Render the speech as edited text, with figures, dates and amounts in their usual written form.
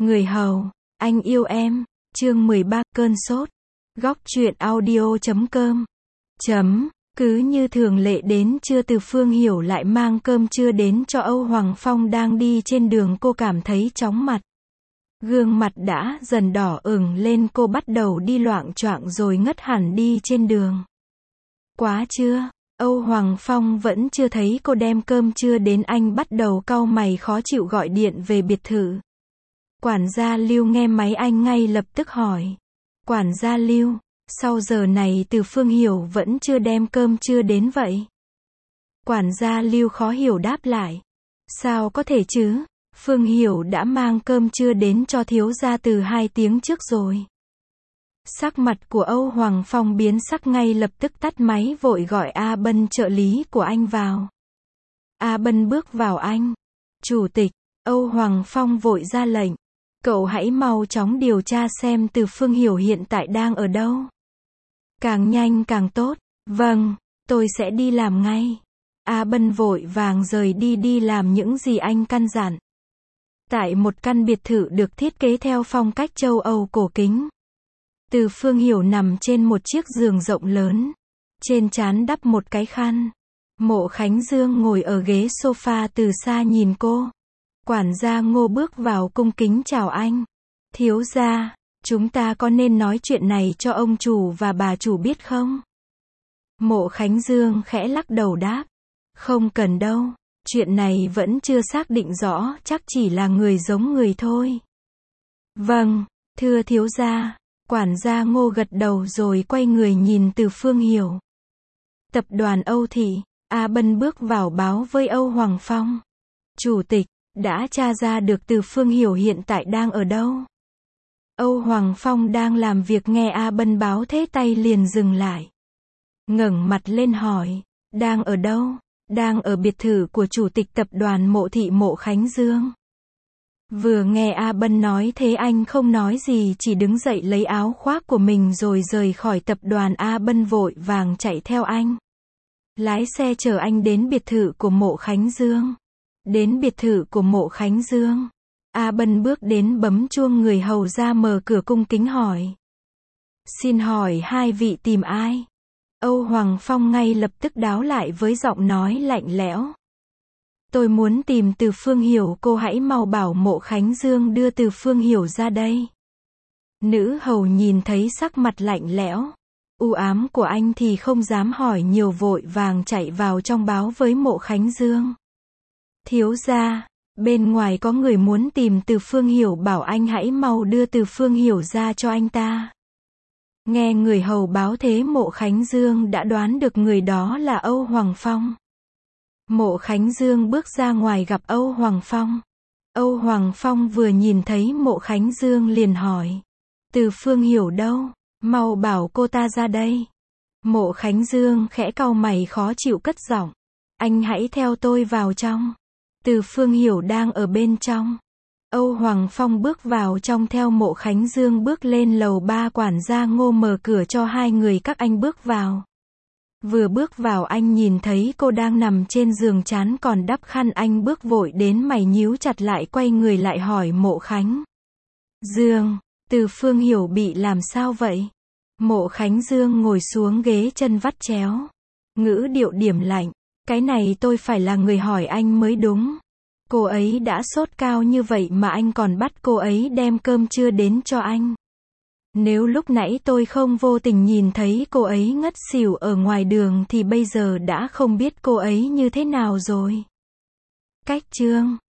Người hầu, anh yêu em, chương 13, cơn sốt. Góc truyện audio.com. Cứ như thường lệ đến trưa Từ Phương Hiểu lại mang cơm trưa đến cho Âu Hoàng Phong đang đi trên đường, cô cảm thấy chóng mặt. Gương mặt đã dần đỏ ửng lên, cô bắt đầu đi loạng choạng rồi ngất hẳn đi trên đường. Quá trưa, Âu Hoàng Phong vẫn chưa thấy cô đem cơm trưa đến, anh bắt đầu cau mày khó chịu gọi điện về biệt thự. Quản gia Lưu nghe máy anh ngay lập tức hỏi. Quản gia Lưu, sau giờ này Từ Phương Hiểu vẫn chưa đem cơm trưa đến vậy? Quản gia Lưu khó hiểu đáp lại. Sao có thể chứ? Phương Hiểu đã mang cơm trưa đến cho thiếu gia từ 2 tiếng trước rồi. Sắc mặt của Âu Hoàng Phong biến sắc, ngay lập tức tắt máy vội gọi A Bân, trợ lý của anh vào. A Bân bước vào. Anh chủ tịch, Âu Hoàng Phong vội ra lệnh. Cậu hãy mau chóng điều tra xem Từ Phương Hiểu hiện tại đang ở đâu. Càng nhanh càng tốt. Vâng, tôi sẽ đi làm ngay. A Bân vội vàng rời đi làm những gì anh căn dặn. Tại một căn biệt thự được thiết kế theo phong cách châu Âu cổ kính. Từ Phương Hiểu nằm trên một chiếc giường rộng lớn. Trên trán đắp một cái khăn. Mộ Khánh Dương ngồi ở ghế sofa từ xa nhìn cô. Quản gia Ngô bước vào cung kính chào anh. Thiếu gia, chúng ta có nên nói chuyện này cho ông chủ và bà chủ biết không? Mộ Khánh Dương khẽ lắc đầu đáp. Không cần đâu, chuyện này vẫn chưa xác định rõ, chắc chỉ là người giống người thôi. Vâng, thưa thiếu gia. Quản gia Ngô gật đầu rồi quay người nhìn Từ Phương Hiểu. Tập đoàn Âu Thị, A Bân bước vào báo với Âu Hoàng Phong. Chủ tịch, đã tra ra được Từ Phương Hiểu hiện tại đang ở đâu? Âu Hoàng Phong đang làm việc nghe A Bân báo thế tay liền dừng lại. Ngẩng mặt lên hỏi, đang ở đâu? Đang ở biệt thự của chủ tịch tập đoàn Mộ Thị Mộ Khánh Dương. Vừa nghe A Bân nói thế anh không nói gì, chỉ đứng dậy lấy áo khoác của mình rồi rời khỏi tập đoàn. A Bân vội vàng chạy theo anh. Lái xe chở anh đến biệt thự của Mộ Khánh Dương. Đến biệt thự của Mộ Khánh Dương, A Bân bước đến bấm chuông, người hầu ra mở cửa cung kính hỏi. Xin hỏi hai vị tìm ai? Âu Hoàng Phong ngay lập tức đáp lại với giọng nói lạnh lẽo. Tôi muốn tìm Từ Phương Hiểu, cô hãy mau bảo Mộ Khánh Dương đưa Từ Phương Hiểu ra đây. Nữ hầu nhìn thấy sắc mặt lạnh lẽo, u ám của anh thì không dám hỏi nhiều, vội vàng chạy vào trong báo với Mộ Khánh Dương. Thiếu gia, bên ngoài có người muốn tìm Từ Phương Hiểu, bảo anh hãy mau đưa Từ Phương Hiểu ra cho anh ta. Nghe người hầu báo thế, Mộ Khánh Dương đã đoán được người đó là Âu Hoàng Phong. Mộ Khánh Dương bước ra ngoài gặp Âu Hoàng Phong. Âu Hoàng Phong vừa nhìn thấy Mộ Khánh Dương liền hỏi. Từ Phương Hiểu đâu? Mau bảo cô ta ra đây. Mộ Khánh Dương khẽ cau mày khó chịu cất giọng. Anh hãy theo tôi vào trong. Từ Phương Hiểu đang ở bên trong. Âu Hoàng Phong bước vào trong theo Mộ Khánh Dương bước lên lầu 3. Quản gia Ngô mở cửa cho hai người các anh bước vào. Vừa bước vào anh nhìn thấy cô đang nằm trên giường, trán còn đắp khăn, anh bước vội đến, mày nhíu chặt lại, quay người lại hỏi Mộ Khánh Dương, Từ Phương Hiểu bị làm sao vậy? Mộ Khánh Dương ngồi xuống ghế, chân vắt chéo, ngữ điệu điềm lạnh. Cái này tôi phải là người hỏi anh mới đúng. Cô ấy đã sốt cao như vậy mà anh còn bắt cô ấy đem cơm trưa đến cho anh. Nếu lúc nãy tôi không vô tình nhìn thấy cô ấy ngất xỉu ở ngoài đường thì bây giờ đã không biết cô ấy như thế nào rồi. Cách chương